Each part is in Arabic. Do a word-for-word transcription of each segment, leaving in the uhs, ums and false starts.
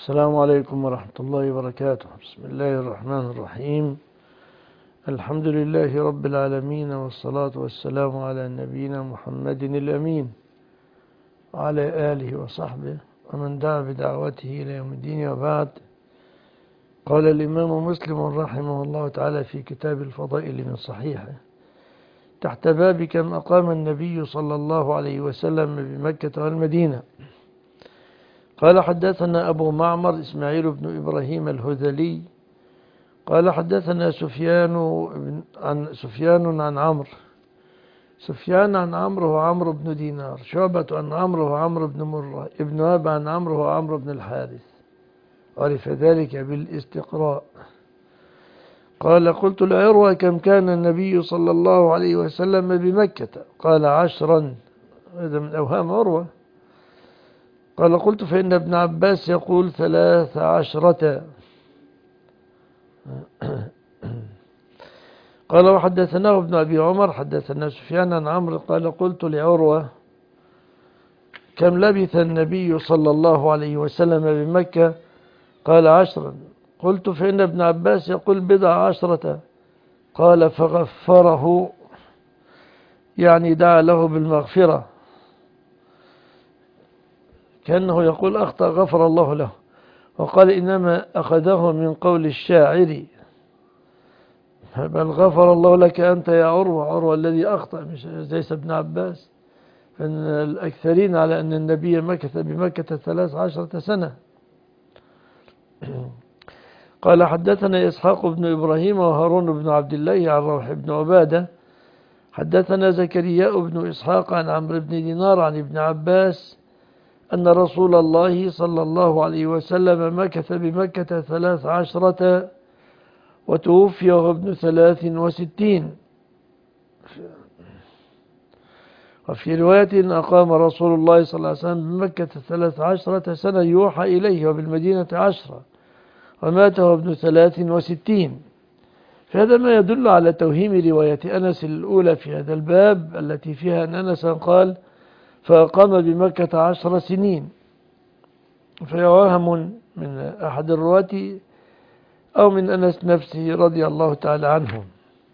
السلام عليكم ورحمة الله وبركاته. بسم الله الرحمن الرحيم. الحمد لله رب العالمين، والصلاة والسلام على نبينا محمد الأمين وعلى آله وصحبه ومن دعا بدعوته إلى يوم الدين، وبعد. قال الإمام مسلم رحمه الله تعالى في كتاب الفضائل من صحيحه تحت باب كم أقام النبي صلى الله عليه وسلم بمكة والمدينة. قال حدثنا أبو معمر إسماعيل بن إبراهيم الهذلي قال حدثنا سفيان عن سفيان عن عمرو سفيان عن عمرو هو عمرو بن دينار، شعبة عن عمرو هو عمرو بن مرة، ابن وهب عن عمرو هو عمرو بن الحارث، عرف ذلك بالاستقراء. قال قلت لعروة كم كان النبي صلى الله عليه وسلم بمكة؟ قال عشرا. هذا من أوهام عروة. قال قلت فإن ابن عباس يقول ثلاث عشرة. قال وحدثناه ابن أبي عمر حدثنا سفيان عن عمرو قال قلت لعروة كم لبث النبي صلى الله عليه وسلم بمكة؟ قال عشرا. قلت فإن ابن عباس يقول بضع عشرة. قال فغفره، يعني دعا له بالمغفرة، كأنه يقول أخطأ غفر الله له. وقال إنما أخذه من قول الشاعر، بل غفر الله لك أنت يا عروة، عروة الذي أخطأ مش ليس ابن عباس. فإن الأكثرين على أن النبي مكث بمكة ثلاث عشرة سنة. قال حدثنا إسحاق بن إبراهيم وهارون بن عبد الله عن روح بن عبادة حدثنا زكرياء بن إسحاق عن عمرو بن دينار عن ابن عباس أن رسول الله صلى الله عليه وسلم مكث بمكة ثلاث عشرة وتوفي وهو ابن ثلاث وستين. وفي رواية أقام رسول الله صلى الله عليه وسلم بمكة ثلاث عشرة سنة يوحى إليه، وبالمدينة عشرة، ومات وهو ابن ثلاث وستين. فهذا ما يدل على توهيم رواية أنس الأولى في هذا الباب، التي فيها أن أنس قال فأقام بمكة عشر سنين، فيوهم من أحد الرواة أو من أنس نفسه رضي الله تعالى عنه.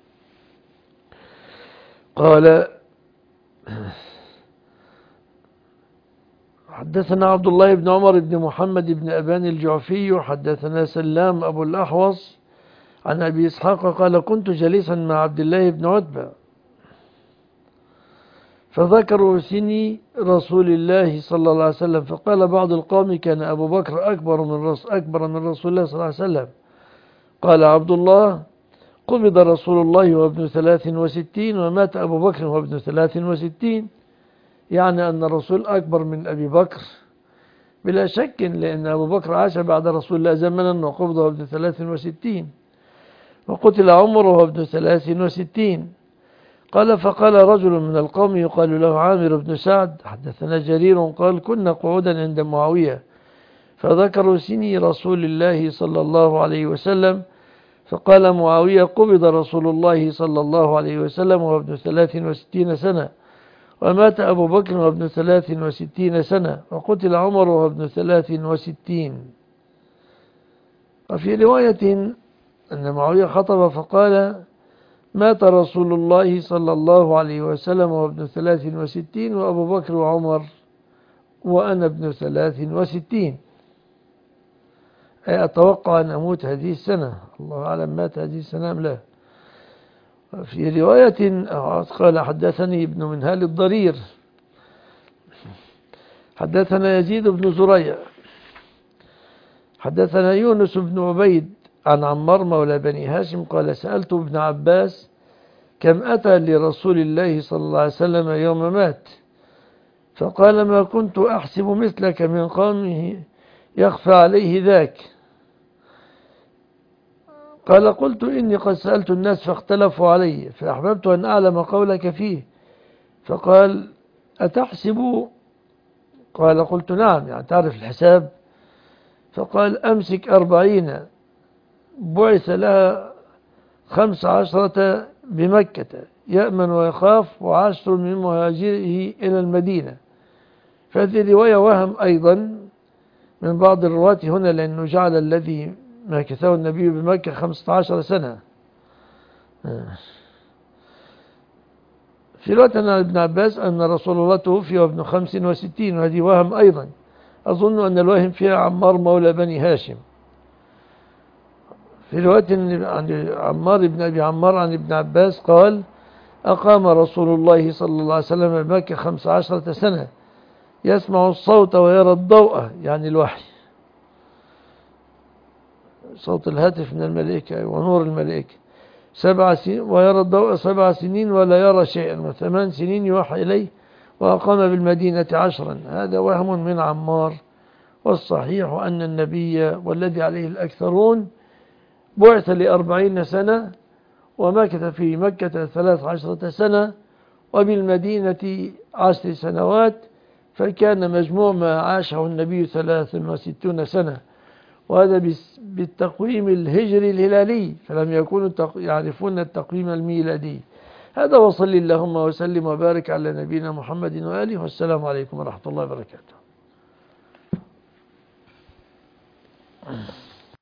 قال حدثنا عبد الله بن عمر بن محمد بن أبان الجعفي حدثنا سلام أبو الأحوص عن أبي إسحاق قال كنت جليسا مع عبد الله بن عتبة فذكروا سني رسول الله صلى الله عليه وسلم، فقال بعض القوم كان أبو بكر أكبر من رسول, أكبر من رسول الله صلى الله عليه وسلم. قال عبد الله قبض رسول الله وابن ثلاث وستين ومات أبو بكر وابن ثلاث وستين، يعني أن الرسول أكبر من أبي بكر بلا شك، لأن أبو بكر عاش بعد رسول الله زمنا وقبض وابن ثلاث وستين، وقتل عمر وابن ثلاث وستين. قال فقال رجل من القوم يقال له عامر بن سعد حدثنا جرير قال كنا قعودا عند معاوية فذكروا سني رسول الله صلى الله عليه وسلم، فقال معاوية قبض رسول الله صلى الله عليه وسلم وابن ثلاث وستين سنة، ومات أبو بكر وابن ثلاث وستين سنة، وقتل عمر وابن ثلاث وستين. وفي رواية أن معاوية خطب فقال مات رسول الله صلى الله عليه وسلم وابن ثلاث وستين وأبو بكر وعمر وأنا ابن ثلاث وستين، أي أتوقع أن أموت هذه السنة، الله أعلم مات هذه السنة أم لا. في رواية قال حدثني ابن منهال الضرير حدثنا يزيد بن زريع حدثنا يونس بن عبيد عن عمار مولى بني هاشم قال سألت ابن عباس كم أتى لرسول الله صلى الله عليه وسلم يوم مات؟ فقال ما كنت أحسب مثلك من قومه يخفى عليه ذاك. قال قلت إني قد سألت الناس فاختلفوا علي، فأحببت أن أعلم قولك فيه. فقال أتحسب؟ قال قلت نعم، يعني تعرف الحساب. فقال أمسك أربعين بعث لها خمس عشرة بمكة يأمن ويخاف، وعشر من مهاجره إلى المدينة. فهذه رواية وهم أيضا من بعض الرواة هنا، لأنه جعل الذي مكثه النبي بمكة خمسة عشر سنة. في رواية عن ابن عباس أن رسول الله توفي وابن خمس وستين، وهذه وهم أيضا، أظن أن الوهم فيها عمار مولى بني هاشم. في رواية عن عمار بن أبي عمار عن ابن عباس قال: أقام رسول الله صلى الله عليه وسلم بمكة خمس عشرة سنة يسمع الصوت ويرى الضوء، يعني الوحي، صوت الهاتف من الملائكة ونور الملائكة، سبع سنين ويرى الضوء سبع سنين ولا يرى شيئا، وثمان سنين يوحى إليه، وأقام بالمدينة عشرا. هذا وهم من عمار، والصحيح أن النبي والذي عليه الأكثرون بعث لأربعين سنة ومكث في مكة ثلاث عشرة سنة وبالمدينة عشر سنوات، فكان مجموع ما عاشه النبي ثلاث وستون سنة، وهذا بالتقويم الهجري الهلالي، فلم يكونوا يعرفون التقويم الميلادي. هذا، وصل اللهم وسلم وبارك على نبينا محمد وآله، والسلام عليكم ورحمة الله وبركاته.